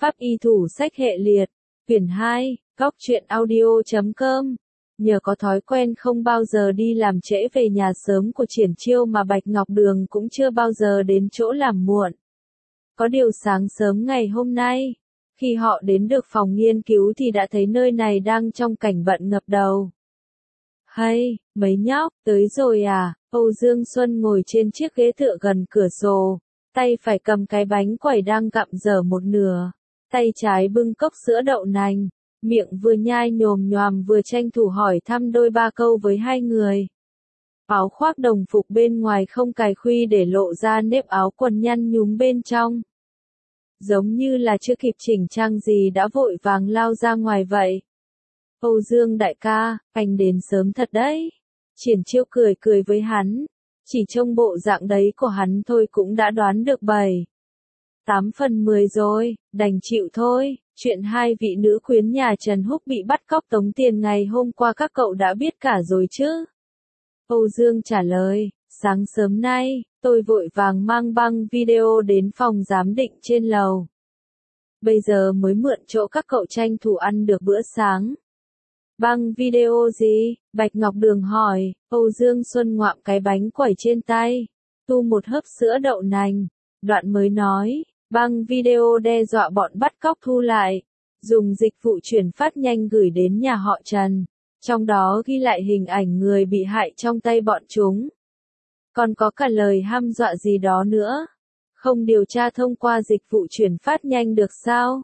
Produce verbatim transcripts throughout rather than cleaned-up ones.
Pháp y thủ sách hệ liệt, quyển hai, góc truyện audio chấm com. Nhờ có thói quen không bao giờ đi làm trễ về nhà sớm của Triển Chiêu mà Bạch Ngọc Đường cũng chưa bao giờ đến chỗ làm muộn. Có điều sáng sớm ngày hôm nay, khi họ đến được phòng nghiên cứu thì đã thấy nơi này đang trong cảnh bận ngập đầu. Hay, mấy nhóc, tới rồi à? Âu Dương Xuân ngồi trên chiếc ghế tựa gần cửa sổ, tay phải cầm cái bánh quẩy đang gặm dở một nửa, tay trái bưng cốc sữa đậu nành, miệng vừa nhai nhồm nhoàm vừa tranh thủ hỏi thăm đôi ba câu với hai người. Áo khoác đồng phục bên ngoài không cài khuy để lộ ra nếp áo quần nhăn nhúm bên trong. Giống như là chưa kịp chỉnh trang gì đã vội vàng lao ra ngoài vậy. Âu Dương đại ca, anh đến sớm thật đấy. Triển Chiêu cười cười với hắn, chỉ trông bộ dạng đấy của hắn thôi cũng đã đoán được bảy tám phần mười rồi, đành chịu thôi. Chuyện hai vị nữ quyến nhà Trần Húc bị bắt cóc tống tiền ngày hôm qua các cậu đã biết cả rồi chứ? Âu Dương trả lời, sáng sớm nay, tôi vội vàng mang băng video đến phòng giám định trên lầu. Bây giờ mới mượn chỗ các cậu tranh thủ ăn được bữa sáng. Băng video gì? Bạch Ngọc Đường hỏi. Âu Dương Xuân ngoạm cái bánh quẩy trên tay, tu một hớp sữa đậu nành, đoạn mới nói, băng video đe dọa bọn bắt cóc thu lại, dùng dịch vụ chuyển phát nhanh gửi đến nhà họ Trần, trong đó ghi lại hình ảnh người bị hại trong tay bọn chúng. Còn có cả lời hăm dọa gì đó nữa. Không điều tra thông qua dịch vụ chuyển phát nhanh được sao?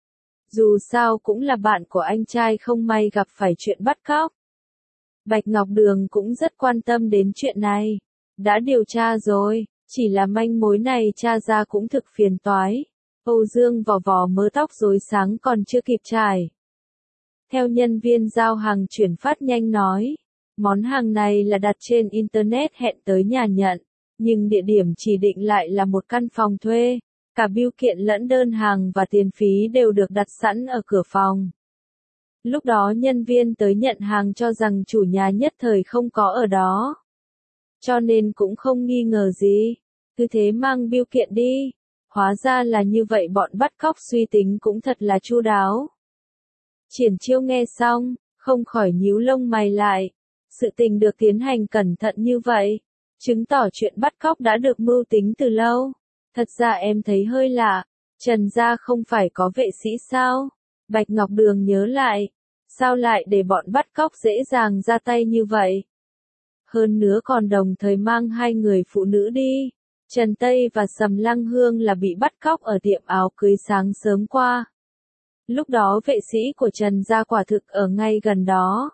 Dù sao cũng là bạn của anh trai không may gặp phải chuyện bắt cóc. Bạch Ngọc Đường cũng rất quan tâm đến chuyện này. Đã điều tra rồi, chỉ là manh mối này tra ra cũng thực phiền toái. Âu Dương vò vò mớ tóc rối sáng còn chưa kịp trải. Theo nhân viên giao hàng chuyển phát nhanh nói, món hàng này là đặt trên Internet hẹn tới nhà nhận, nhưng địa điểm chỉ định lại là một căn phòng thuê. Cả bưu kiện lẫn đơn hàng và tiền phí đều được đặt sẵn ở cửa phòng. Lúc đó nhân viên tới nhận hàng cho rằng chủ nhà nhất thời không có ở đó. Cho nên cũng không nghi ngờ gì. Cứ thế mang bưu kiện đi. Hóa ra là như vậy, bọn bắt cóc suy tính cũng thật là chu đáo. Triển Chiêu nghe xong, không khỏi nhíu lông mày lại. Sự tình được tiến hành cẩn thận như vậy, chứng tỏ chuyện bắt cóc đã được mưu tính từ lâu. Thật ra em thấy hơi lạ, Trần gia không phải có vệ sĩ sao? Bạch Ngọc Đường nhớ lại, sao lại để bọn bắt cóc dễ dàng ra tay như vậy? Hơn nữa còn đồng thời mang hai người phụ nữ đi. Trần Tây và Sầm Lăng Hương là bị bắt cóc ở tiệm áo cưới sáng sớm qua. Lúc đó vệ sĩ của Trần gia quả thực ở ngay gần đó.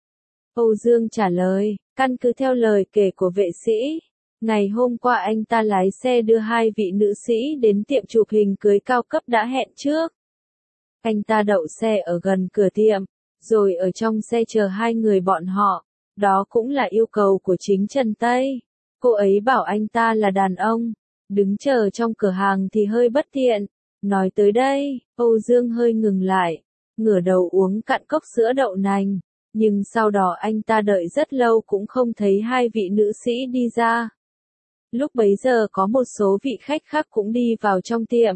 Âu Dương trả lời, căn cứ theo lời kể của vệ sĩ, ngày hôm qua anh ta lái xe đưa hai vị nữ sĩ đến tiệm chụp hình cưới cao cấp đã hẹn trước. Anh ta đậu xe ở gần cửa tiệm, rồi ở trong xe chờ hai người bọn họ. Đó cũng là yêu cầu của chính Trần Tây. Cô ấy bảo anh ta là đàn ông, đứng chờ trong cửa hàng thì hơi bất tiện. Nói tới đây, Âu Dương hơi ngừng lại, ngửa đầu uống cạn cốc sữa đậu nành. Nhưng sau đó anh ta đợi rất lâu cũng không thấy hai vị nữ sĩ đi ra. Lúc bấy giờ có một số vị khách khác cũng đi vào trong tiệm.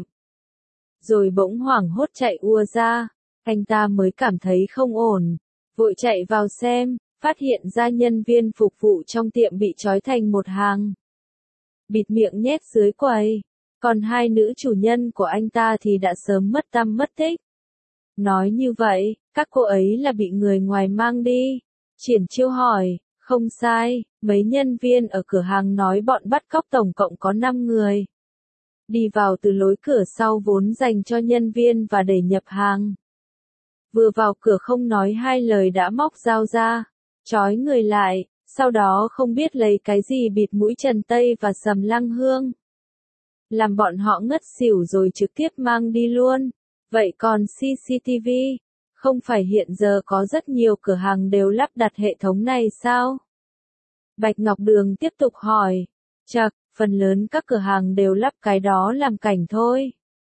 Rồi bỗng hoảng hốt chạy ùa ra, anh ta mới cảm thấy không ổn, vội chạy vào xem, phát hiện ra nhân viên phục vụ trong tiệm bị trói thành một hàng, bịt miệng nhét dưới quầy, còn hai nữ chủ nhân của anh ta thì đã sớm mất tăm mất tích. Nói như vậy, các cô ấy là bị người ngoài mang đi. Triển Chiêu hỏi, không sai, mấy nhân viên ở cửa hàng nói bọn bắt cóc tổng cộng có năm người. Đi vào từ lối cửa sau vốn dành cho nhân viên và để nhập hàng. Vừa vào cửa không nói hai lời đã móc dao ra, trói người lại, sau đó không biết lấy cái gì bịt mũi Trần Tây và Sầm Lăng Hương. Làm bọn họ ngất xỉu rồi trực tiếp mang đi luôn. Vậy còn xê xê tê vê, không phải hiện giờ có rất nhiều cửa hàng đều lắp đặt hệ thống này sao? Bạch Ngọc Đường tiếp tục hỏi. Chậc, phần lớn các cửa hàng đều lắp cái đó làm cảnh thôi.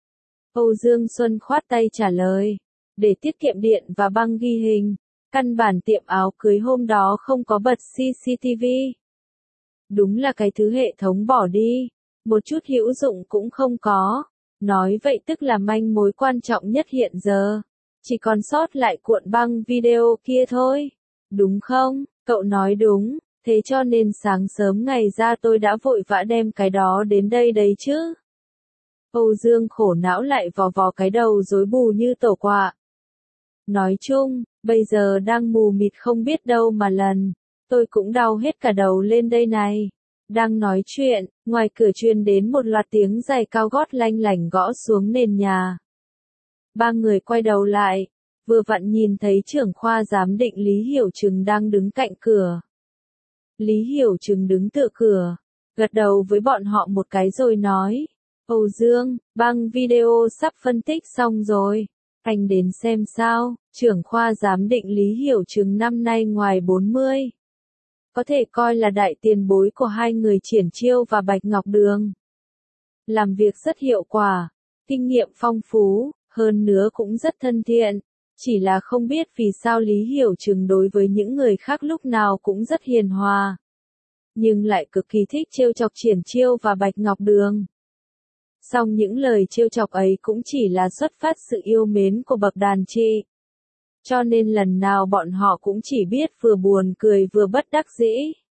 Âu Dương Xuân khoát tay trả lời. Để tiết kiệm điện và băng ghi hình, căn bản tiệm áo cưới hôm đó không có bật xê xê tê vê. Đúng là cái thứ hệ thống bỏ đi, một chút hữu dụng cũng không có. Nói vậy tức là manh mối quan trọng nhất hiện giờ. Chỉ còn sót lại cuộn băng video kia thôi. Đúng không? Cậu nói đúng, thế cho nên sáng sớm ngày ra tôi đã vội vã đem cái đó đến đây đấy chứ. Âu Dương khổ não lại vò vò cái đầu rối bù như tổ quạ. Nói chung, bây giờ đang mù mịt không biết đâu mà lần, tôi cũng đau hết cả đầu lên đây này. Đang nói chuyện, ngoài cửa truyền đến một loạt tiếng giày cao gót lanh lảnh gõ xuống nền nhà. Ba người quay đầu lại, vừa vặn nhìn thấy trưởng khoa giám định Lý Hiểu Trừng đang đứng cạnh cửa. Lý Hiểu Trừng đứng tựa cửa, gật đầu với bọn họ một cái rồi nói, Âu Dương, băng video sắp phân tích xong rồi, anh đến xem sao. Trưởng khoa giám định Lý Hiểu Trừng năm nay ngoài bốn mươi. Có thể coi là đại tiền bối của hai người Triển Chiêu và Bạch Ngọc Đường. Làm việc rất hiệu quả, kinh nghiệm phong phú, hơn nữa cũng rất thân thiện. Chỉ là không biết vì sao Lý Hiểu Trừng đối với những người khác lúc nào cũng rất hiền hòa. Nhưng lại cực kỳ thích trêu chọc Triển Chiêu và Bạch Ngọc Đường. Song những lời trêu chọc ấy cũng chỉ là xuất phát sự yêu mến của bậc đàn chị. Cho nên lần nào bọn họ cũng chỉ biết vừa buồn cười vừa bất đắc dĩ.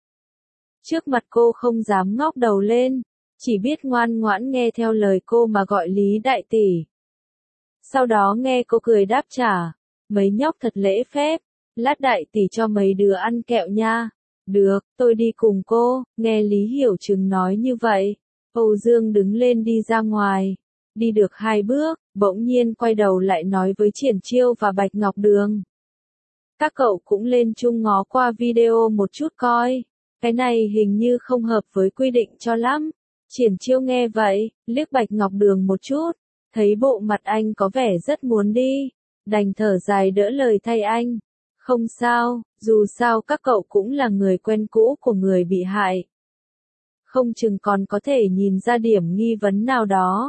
Trước mặt cô không dám ngóc đầu lên, chỉ biết ngoan ngoãn nghe theo lời cô mà gọi Lý đại tỷ. Sau đó nghe cô cười đáp trả, mấy nhóc thật lễ phép, lát đại tỷ cho mấy đứa ăn kẹo nha. Được, tôi đi cùng cô. Nghe Lý Hiểu Trừng nói như vậy, Âu Dương đứng lên đi ra ngoài. Đi được hai bước, bỗng nhiên quay đầu lại nói với Triển Chiêu và Bạch Ngọc Đường. Các cậu cũng lên chung ngó qua video một chút coi. Cái này hình như không hợp với quy định cho lắm. Triển Chiêu nghe vậy, liếc Bạch Ngọc Đường một chút. Thấy bộ mặt anh có vẻ rất muốn đi. Đành thở dài đỡ lời thay anh. Không sao, dù sao các cậu cũng là người quen cũ của người bị hại. Không chừng còn có thể nhìn ra điểm nghi vấn nào đó.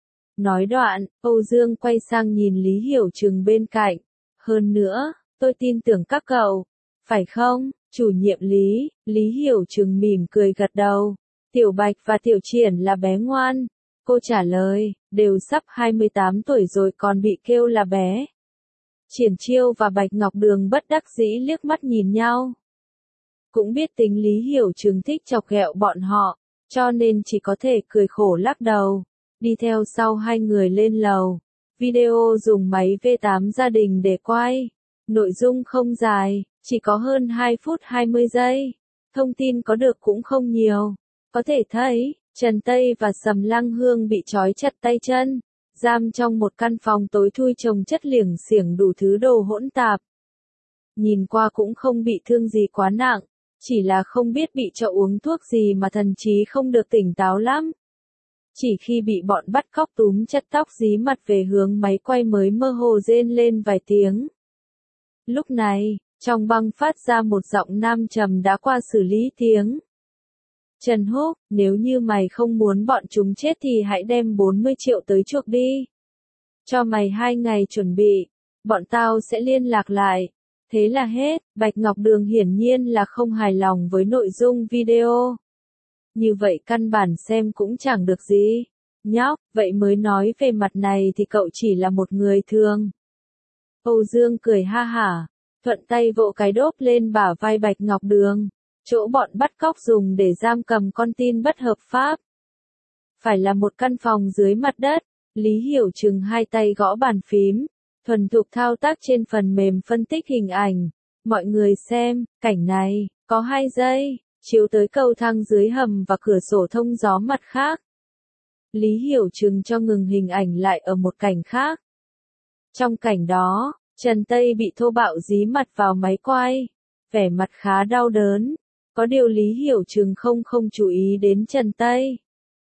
Nói đoạn, Âu Dương quay sang nhìn Lý Hiểu Trừng bên cạnh. Hơn nữa, tôi tin tưởng các cậu. Phải không, chủ nhiệm Lý? Lý Hiểu Trừng mỉm cười gật đầu. Tiểu Bạch và Tiểu Triển là bé ngoan. Cô trả lời, đều sắp hai mươi tám tuổi rồi còn bị kêu là bé. Triển Chiêu và Bạch Ngọc Đường bất đắc dĩ liếc mắt nhìn nhau. Cũng biết tính Lý Hiểu Trừng thích chọc ghẹo bọn họ, cho nên chỉ có thể cười khổ lắc đầu. Đi theo sau hai người lên lầu. Video dùng máy vê tám gia đình để quay. Nội dung không dài, chỉ có hơn hai phút hai mươi giây. Thông tin có được cũng không nhiều. Có thể thấy, Trần Tây và Sầm Lăng Hương bị trói chặt tay chân, giam trong một căn phòng tối thui chồng chất liềng xiềng đủ thứ đồ hỗn tạp. Nhìn qua cũng không bị thương gì quá nặng, chỉ là không biết bị cho uống thuốc gì mà thần trí không được tỉnh táo lắm. Chỉ khi bị bọn bắt cóc túm chặt tóc dí mặt về hướng máy quay mới mơ hồ rên lên vài tiếng. Lúc này, trong băng phát ra một giọng nam trầm đã qua xử lý tiếng. Trần Húc, nếu như mày không muốn bọn chúng chết thì hãy đem bốn mươi triệu tới chuộc đi. Cho mày hai ngày chuẩn bị, bọn tao sẽ liên lạc lại. Thế là hết. Bạch Ngọc Đường hiển nhiên là không hài lòng với nội dung video. Như vậy căn bản xem cũng chẳng được gì. Nhóc, vậy mới nói về mặt này thì cậu chỉ là một người thường. Âu Dương cười ha hả, thuận tay vỗ cái đốp lên bả vai Bạch Ngọc Đường, chỗ bọn bắt cóc dùng để giam cầm con tin bất hợp pháp. Phải là một căn phòng dưới mặt đất. Lý Hiểu Trừng hai tay gõ bàn phím, thuần thục thao tác trên phần mềm phân tích hình ảnh. Mọi người xem, cảnh này, có hai giây, chiếu tới cầu thang dưới hầm và cửa sổ thông gió mặt khác. Lý Hiểu Trừng cho ngừng hình ảnh lại ở một cảnh khác. Trong cảnh đó, Trần Tây bị thô bạo dí mặt vào máy quay, vẻ mặt khá đau đớn. Có điều Lý Hiểu Trừng không không chú ý đến Trần Tây,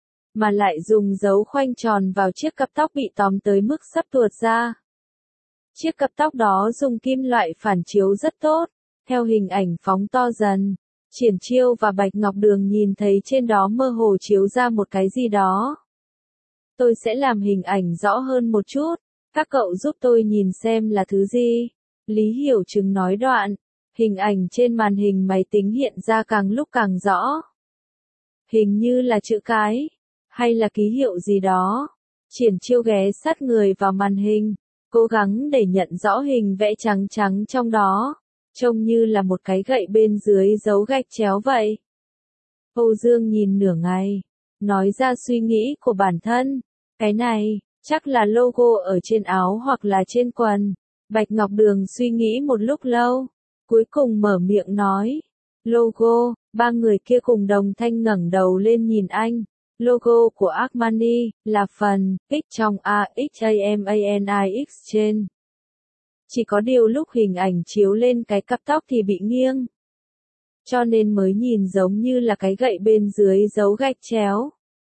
mà lại dùng dấu khoanh tròn vào chiếc cặp tóc bị tóm tới mức sắp tuột ra. Chiếc cặp tóc đó dùng kim loại phản chiếu rất tốt. Theo hình ảnh phóng to dần, Triển Chiêu và Bạch Ngọc Đường nhìn thấy trên đó mơ hồ chiếu ra một cái gì đó. Tôi sẽ làm hình ảnh rõ hơn một chút, các cậu giúp tôi nhìn xem là thứ gì. Lý Hiểu Trừng nói đoạn, hình ảnh trên màn hình máy tính hiện ra càng lúc càng rõ. Hình như là chữ cái, hay là ký hiệu gì đó. Triển Chiêu ghé sát người vào màn hình, cố gắng để nhận rõ hình vẽ trắng trắng trong đó, trông như là một cái gậy bên dưới dấu gạch chéo vậy. Âu Dương nhìn nửa ngày, nói ra suy nghĩ của bản thân, cái này, chắc là logo ở trên áo hoặc là trên quần. Bạch Ngọc Đường suy nghĩ một lúc lâu, cuối cùng mở miệng nói, logo. Ba người kia cùng đồng thanh ngẩng đầu lên nhìn anh. Logo của Armani là phần X trong a ích a em a en i ích trên. Chỉ có điều lúc hình ảnh chiếu lên cái cặp tóc thì bị nghiêng, cho nên mới nhìn giống như là cái gậy bên dưới dấu gạch chéo.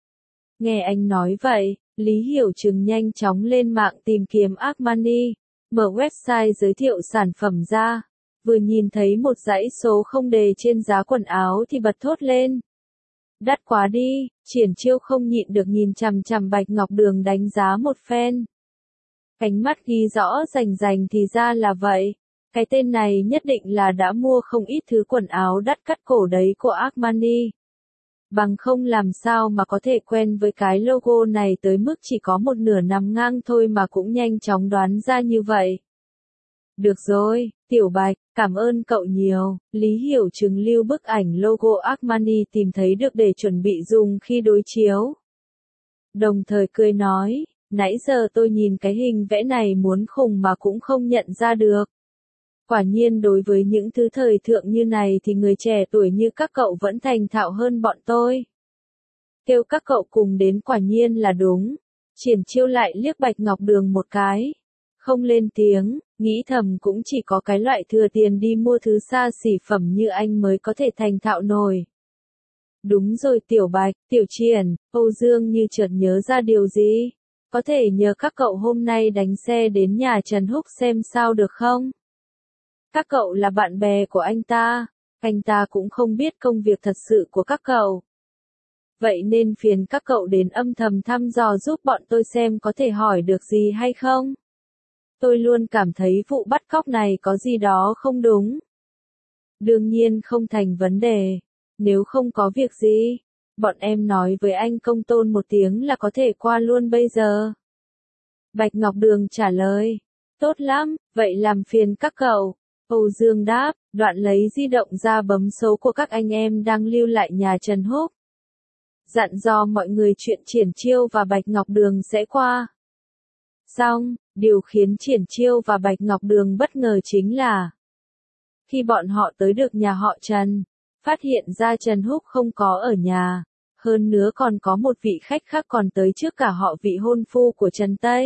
Nghe anh nói vậy, Lý Hiểu Trừng nhanh chóng lên mạng tìm kiếm Armani, mở website giới thiệu sản phẩm ra, vừa nhìn thấy một dãy số không đề trên giá quần áo thì bật thốt lên. Đắt quá đi. Triển Chiêu không nhịn được nhìn chằm chằm Bạch Ngọc Đường đánh giá một phen. Ánh mắt ghi rõ rành rành thì ra là vậy. Cái tên này nhất định là đã mua không ít thứ quần áo đắt cắt cổ đấy của Armani. Bằng không làm sao mà có thể quen với cái logo này tới mức chỉ có một nửa nằm ngang thôi mà cũng nhanh chóng đoán ra như vậy. Được rồi, Tiểu Bạch, cảm ơn cậu nhiều. Lý Hiểu Trừng lưu bức ảnh logo Armani tìm thấy được để chuẩn bị dùng khi đối chiếu. Đồng thời cười nói, nãy giờ tôi nhìn cái hình vẽ này muốn khùng mà cũng không nhận ra được. Quả nhiên đối với những thứ thời thượng như này thì người trẻ tuổi như các cậu vẫn thành thạo hơn bọn tôi. Kêu các cậu cùng đến quả nhiên là đúng. Triển Chiêu lại liếc Bạch Ngọc Đường một cái. Không lên tiếng, nghĩ thầm cũng chỉ có cái loại thừa tiền đi mua thứ xa xỉ phẩm như anh mới có thể thành thạo nổi. Đúng rồi Tiểu Bạch, Tiểu Triển, Âu Dương như chợt nhớ ra điều gì. Có thể nhờ các cậu hôm nay đánh xe đến nhà Trần Húc xem sao được không? Các cậu là bạn bè của anh ta, anh ta cũng không biết công việc thật sự của các cậu. Vậy nên phiền các cậu đến âm thầm thăm dò giúp bọn tôi xem có thể hỏi được gì hay không? Tôi luôn cảm thấy vụ bắt cóc này có gì đó không đúng. Đương nhiên không thành vấn đề. Nếu không có việc gì, bọn em nói với anh Công Tôn một tiếng là có thể qua luôn bây giờ. Bạch Ngọc Đường trả lời. Tốt lắm, vậy làm phiền các cậu. Âu Dương đáp, đoạn lấy di động ra bấm số của các anh em đang lưu lại nhà Trần Húc. Dặn dò mọi người chuyện Triển Chiêu và Bạch Ngọc Đường sẽ qua. Xong, điều khiến Triển Chiêu và Bạch Ngọc Đường bất ngờ chính là khi bọn họ tới được nhà họ Trần, phát hiện ra Trần Húc không có ở nhà, hơn nữa còn có một vị khách khác còn tới trước cả họ, vị hôn phu của Trần Tây.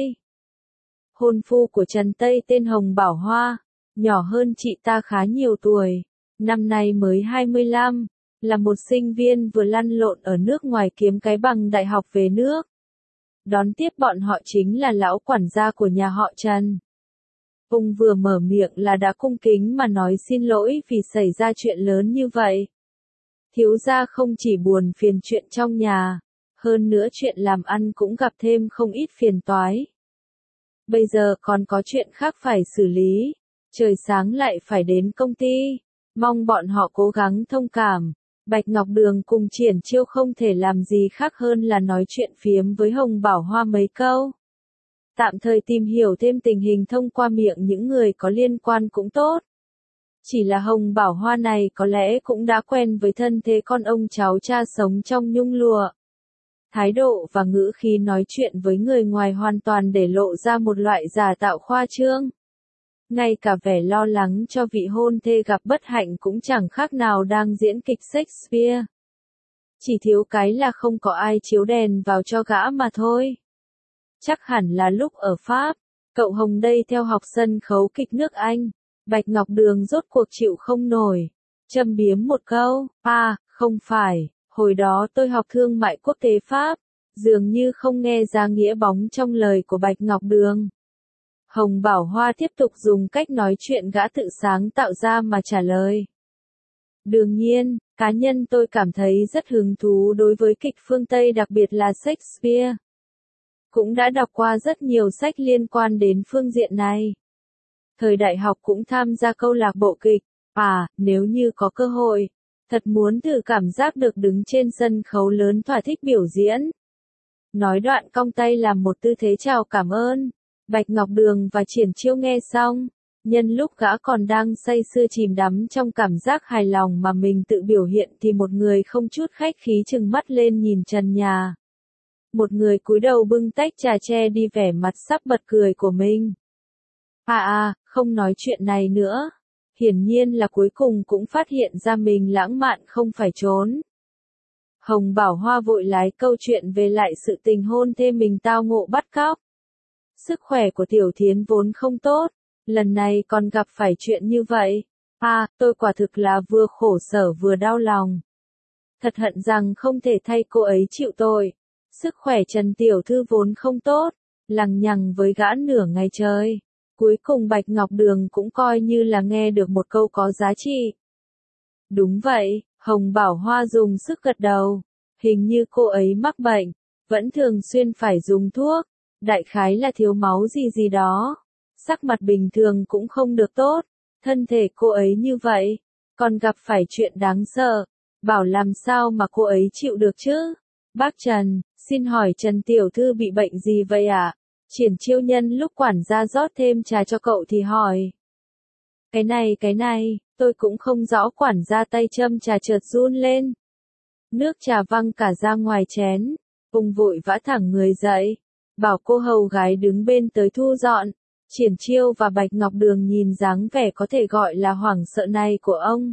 Hôn phu của Trần Tây tên Hồng Bảo Hoa, nhỏ hơn chị ta khá nhiều tuổi, năm nay mới hai mươi lăm, là một sinh viên vừa lăn lộn ở nước ngoài kiếm cái bằng đại học về nước. Đón tiếp bọn họ chính là lão quản gia của nhà họ Trần. Ông vừa mở miệng là đã cung kính mà nói xin lỗi vì xảy ra chuyện lớn như vậy. Thiếu gia không chỉ buồn phiền chuyện trong nhà, hơn nữa chuyện làm ăn cũng gặp thêm không ít phiền toái. Bây giờ còn có chuyện khác phải xử lý, trời sáng lại phải đến công ty, mong bọn họ cố gắng thông cảm. Bạch Ngọc Đường cùng Triển Chiêu không thể làm gì khác hơn là nói chuyện phiếm với Hồng Bảo Hoa mấy câu. Tạm thời tìm hiểu thêm tình hình thông qua miệng những người có liên quan cũng tốt. Chỉ là Hồng Bảo Hoa này có lẽ cũng đã quen với thân thế con ông cháu cha sống trong nhung lụa. Thái độ và ngữ khí nói chuyện với người ngoài hoàn toàn để lộ ra một loại giả tạo khoa trương. Ngay cả vẻ lo lắng cho vị hôn thê gặp bất hạnh cũng chẳng khác nào đang diễn kịch Shakespeare. Chỉ thiếu cái là không có ai chiếu đèn vào cho gã mà thôi. Chắc hẳn là lúc ở Pháp, cậu Hồng đây theo học sân khấu kịch nước Anh, Bạch Ngọc Đường rốt cuộc chịu không nổi. Châm biếm một câu, à, không phải, hồi đó tôi học thương mại quốc tế Pháp, dường như không nghe ra nghĩa bóng trong lời của Bạch Ngọc Đường. Hồng Bảo Hoa tiếp tục dùng cách nói chuyện gã tự sáng tạo ra mà trả lời. Đương nhiên, cá nhân tôi cảm thấy rất hứng thú đối với kịch phương Tây, đặc biệt là Shakespeare. Cũng đã đọc qua rất nhiều sách liên quan đến phương diện này. Thời đại học cũng tham gia câu lạc bộ kịch, à, nếu như có cơ hội, thật muốn thử cảm giác được đứng trên sân khấu lớn thỏa thích biểu diễn. Nói đoạn cong tay làm một tư thế chào cảm ơn. Bạch Ngọc Đường và Triển Chiêu nghe xong, nhân lúc gã còn đang say sưa chìm đắm trong cảm giác hài lòng mà mình tự biểu hiện thì một người không chút khách khí trừng mắt lên nhìn trần nhà. Một người cúi đầu bưng tách trà che đi vẻ mặt sắp bật cười của mình. À à, không nói chuyện này nữa. Hiển nhiên là cuối cùng cũng phát hiện ra mình lãng mạn không phải trốn. Hồng Bảo Hoa vội lái câu chuyện về lại sự tình hôn thê mình tao ngộ bắt cóc. Sức khỏe của Tiểu Thiến vốn không tốt, lần này còn gặp phải chuyện như vậy. À, tôi quả thực là vừa khổ sở vừa đau lòng. Thật hận rằng không thể thay cô ấy chịu tội. Sức khỏe Trần Tiểu Thư vốn không tốt, lằng nhằng với gã nửa ngày trời. Cuối cùng Bạch Ngọc Đường cũng coi như là nghe được một câu có giá trị. Đúng vậy, Hồng Bảo Hoa dùng sức gật đầu. Hình như cô ấy mắc bệnh, vẫn thường xuyên phải dùng thuốc. Đại khái là thiếu máu gì gì đó. Sắc mặt bình thường cũng không được tốt. Thân thể cô ấy như vậy, còn gặp phải chuyện đáng sợ. Bảo làm sao mà cô ấy chịu được chứ? Bác Trần, xin hỏi Trần Tiểu Thư bị bệnh gì vậy ạ? À? Triển Chiêu nhân lúc quản gia rót thêm trà cho cậu thì hỏi. Cái này cái này, tôi cũng không rõ, quản gia tay châm trà chợt run lên. Nước trà văng cả ra ngoài chén, ông vội vã thẳng người dậy, bảo cô hầu gái đứng bên tới thu dọn. Triển Chiêu và Bạch Ngọc Đường nhìn dáng vẻ có thể gọi là hoảng sợ này của ông.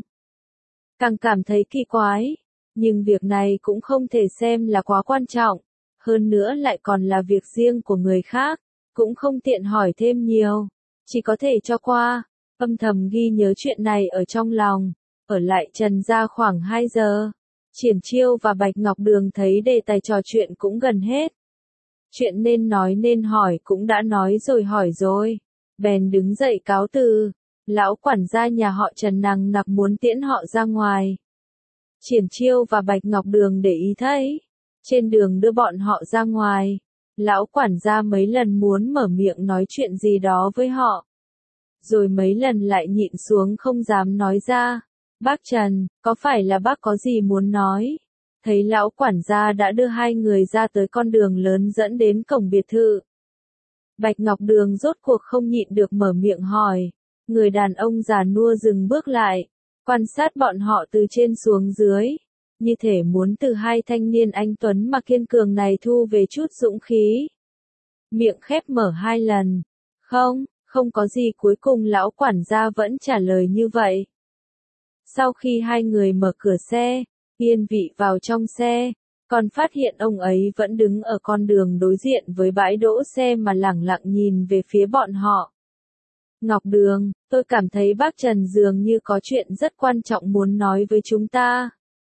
Càng cảm thấy kỳ quái, nhưng việc này cũng không thể xem là quá quan trọng, hơn nữa lại còn là việc riêng của người khác, cũng không tiện hỏi thêm nhiều, chỉ có thể cho qua, âm thầm ghi nhớ chuyện này ở trong lòng, ở lại Trần gia khoảng hai giờ. Triển Chiêu và Bạch Ngọc Đường thấy đề tài trò chuyện cũng gần hết. Chuyện nên nói nên hỏi cũng đã nói rồi hỏi rồi, bèn đứng dậy cáo từ. Lão quản gia nhà họ Trần nằng nặc muốn tiễn họ ra ngoài. Triển Chiêu và Bạch Ngọc Đường để ý thấy, trên đường đưa bọn họ ra ngoài, lão quản gia mấy lần muốn mở miệng nói chuyện gì đó với họ. Rồi mấy lần lại nhịn xuống không dám nói ra. Bác Trần, có phải là bác có gì muốn nói? Thấy lão quản gia đã đưa hai người ra tới con đường lớn dẫn đến cổng biệt thự. Bạch Ngọc Đường rốt cuộc không nhịn được mở miệng hỏi. Người đàn ông già nua dừng bước lại, quan sát bọn họ từ trên xuống dưới, như thể muốn từ hai thanh niên anh tuấn mà kiên cường này thu về chút dũng khí. Miệng khép mở hai lần. Không, không có gì, cuối cùng lão quản gia vẫn trả lời như vậy. Sau khi hai người mở cửa xe, yên vị vào trong xe, còn phát hiện ông ấy vẫn đứng ở con đường đối diện với bãi đỗ xe mà lẳng lặng nhìn về phía bọn họ. Ngọc Đường, tôi cảm thấy bác Trần dường như có chuyện rất quan trọng muốn nói với chúng ta.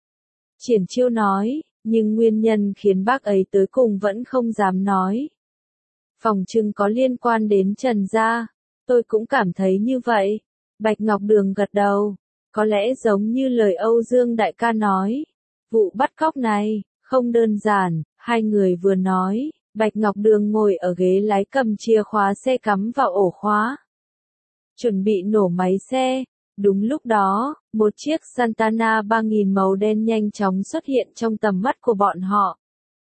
Triển Chiêu nói, nhưng nguyên nhân khiến bác ấy tới cùng vẫn không dám nói. Phòng trưng có liên quan đến Trần gia, tôi cũng cảm thấy như vậy. Bạch Ngọc Đường gật đầu, có lẽ giống như lời Âu Dương đại ca nói. Vụ bắt cóc này, không đơn giản, hai người vừa nói, Bạch Ngọc Đường ngồi ở ghế lái cầm chìa khóa xe cắm vào ổ khóa. Chuẩn bị nổ máy xe. Đúng lúc đó, một chiếc Santana ba nghìn màu đen nhanh chóng xuất hiện trong tầm mắt của bọn họ.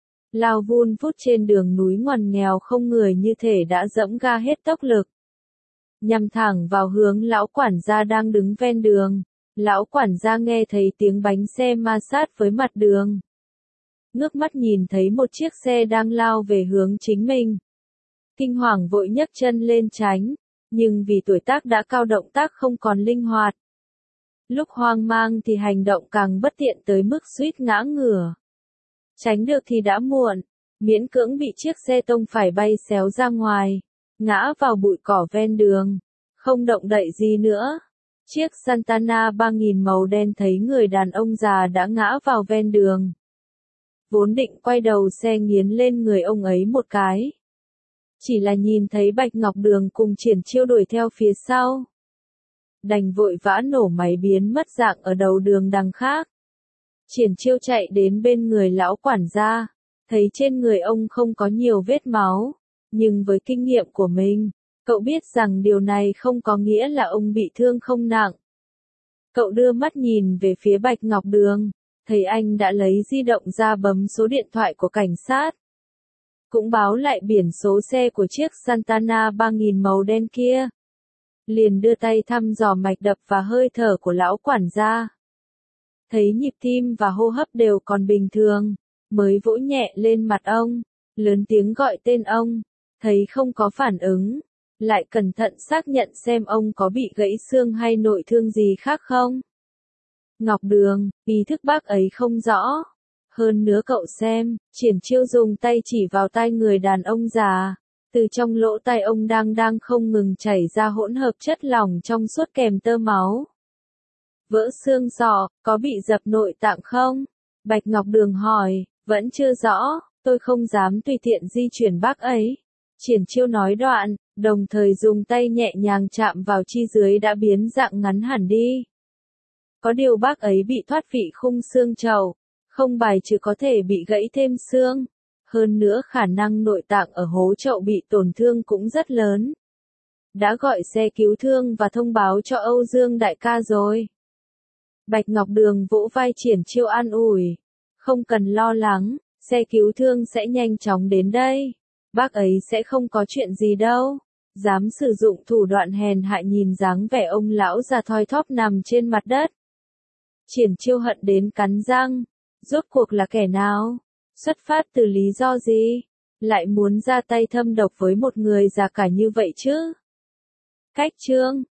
Lao vun vút trên đường núi ngoằn nghèo không người như thể đã dẫm ga hết tốc lực. Nhằm thẳng vào hướng lão quản gia đang đứng ven đường. Lão quản gia nghe thấy tiếng bánh xe ma sát với mặt đường. Ngước mắt nhìn thấy một chiếc xe đang lao về hướng chính mình. Kinh hoàng vội nhấc chân lên tránh. Nhưng vì tuổi tác đã cao động tác không còn linh hoạt. Lúc hoang mang thì hành động càng bất tiện tới mức suýt ngã ngửa. Tránh được thì đã muộn, miễn cưỡng bị chiếc xe tông phải bay xéo ra ngoài, ngã vào bụi cỏ ven đường, không động đậy gì nữa. Chiếc Santana ba nghìn màu đen thấy người đàn ông già đã ngã vào ven đường. Vốn định quay đầu xe nghiến lên người ông ấy một cái. Chỉ là nhìn thấy Bạch Ngọc Đường cùng Triển Chiêu đuổi theo phía sau. Đành vội vã nổ máy biến mất dạng ở đầu đường đằng khác. Triển Chiêu chạy đến bên người lão quản gia, thấy trên người ông không có nhiều vết máu, nhưng với kinh nghiệm của mình, cậu biết rằng điều này không có nghĩa là ông bị thương không nặng. Cậu đưa mắt nhìn về phía Bạch Ngọc Đường, thấy anh đã lấy di động ra bấm số điện thoại của cảnh sát. cũng báo lại biển số xe của chiếc Santana ba nghìn màu đen kia. Liền đưa tay thăm dò mạch đập và hơi thở của lão quản gia. Thấy nhịp tim và hô hấp đều còn bình thường, mới vỗ nhẹ lên mặt ông, lớn tiếng gọi tên ông, thấy không có phản ứng, lại cẩn thận xác nhận xem ông có bị gãy xương hay nội thương gì khác không. Ngọc Đường, ý thức bác ấy không rõ. Hơn nữa cậu xem, Triển Chiêu dùng tay chỉ vào tai người đàn ông già. Từ trong lỗ tai ông đang đang không ngừng chảy ra hỗn hợp chất lỏng trong suốt kèm tơ máu. Vỡ xương sọ, có bị dập nội tạng không? Bạch Ngọc Đường hỏi, vẫn chưa rõ, tôi không dám tùy tiện di chuyển bác ấy. Triển Chiêu nói đoạn, đồng thời dùng tay nhẹ nhàng chạm vào chi dưới đã biến dạng ngắn hẳn đi. Có điều bác ấy bị thoát vị khung xương chậu, không bài trừ có thể bị gãy thêm xương. Hơn nữa khả năng nội tạng ở hố chậu bị tổn thương cũng rất lớn. Đã gọi xe cứu thương và thông báo cho Âu Dương đại ca rồi. Bạch Ngọc Đường vỗ vai Triển Chiêu an ủi. Không cần lo lắng, xe cứu thương sẽ nhanh chóng đến đây. Bác ấy sẽ không có chuyện gì đâu. Dám sử dụng thủ đoạn hèn hạ, nhìn dáng vẻ ông lão già thoi thóp nằm trên mặt đất. Triển Chiêu hận đến cắn răng. Rốt cuộc là kẻ nào? Xuất phát từ lý do gì? Lại muốn ra tay thâm độc với một người già cả như vậy chứ? Cách chương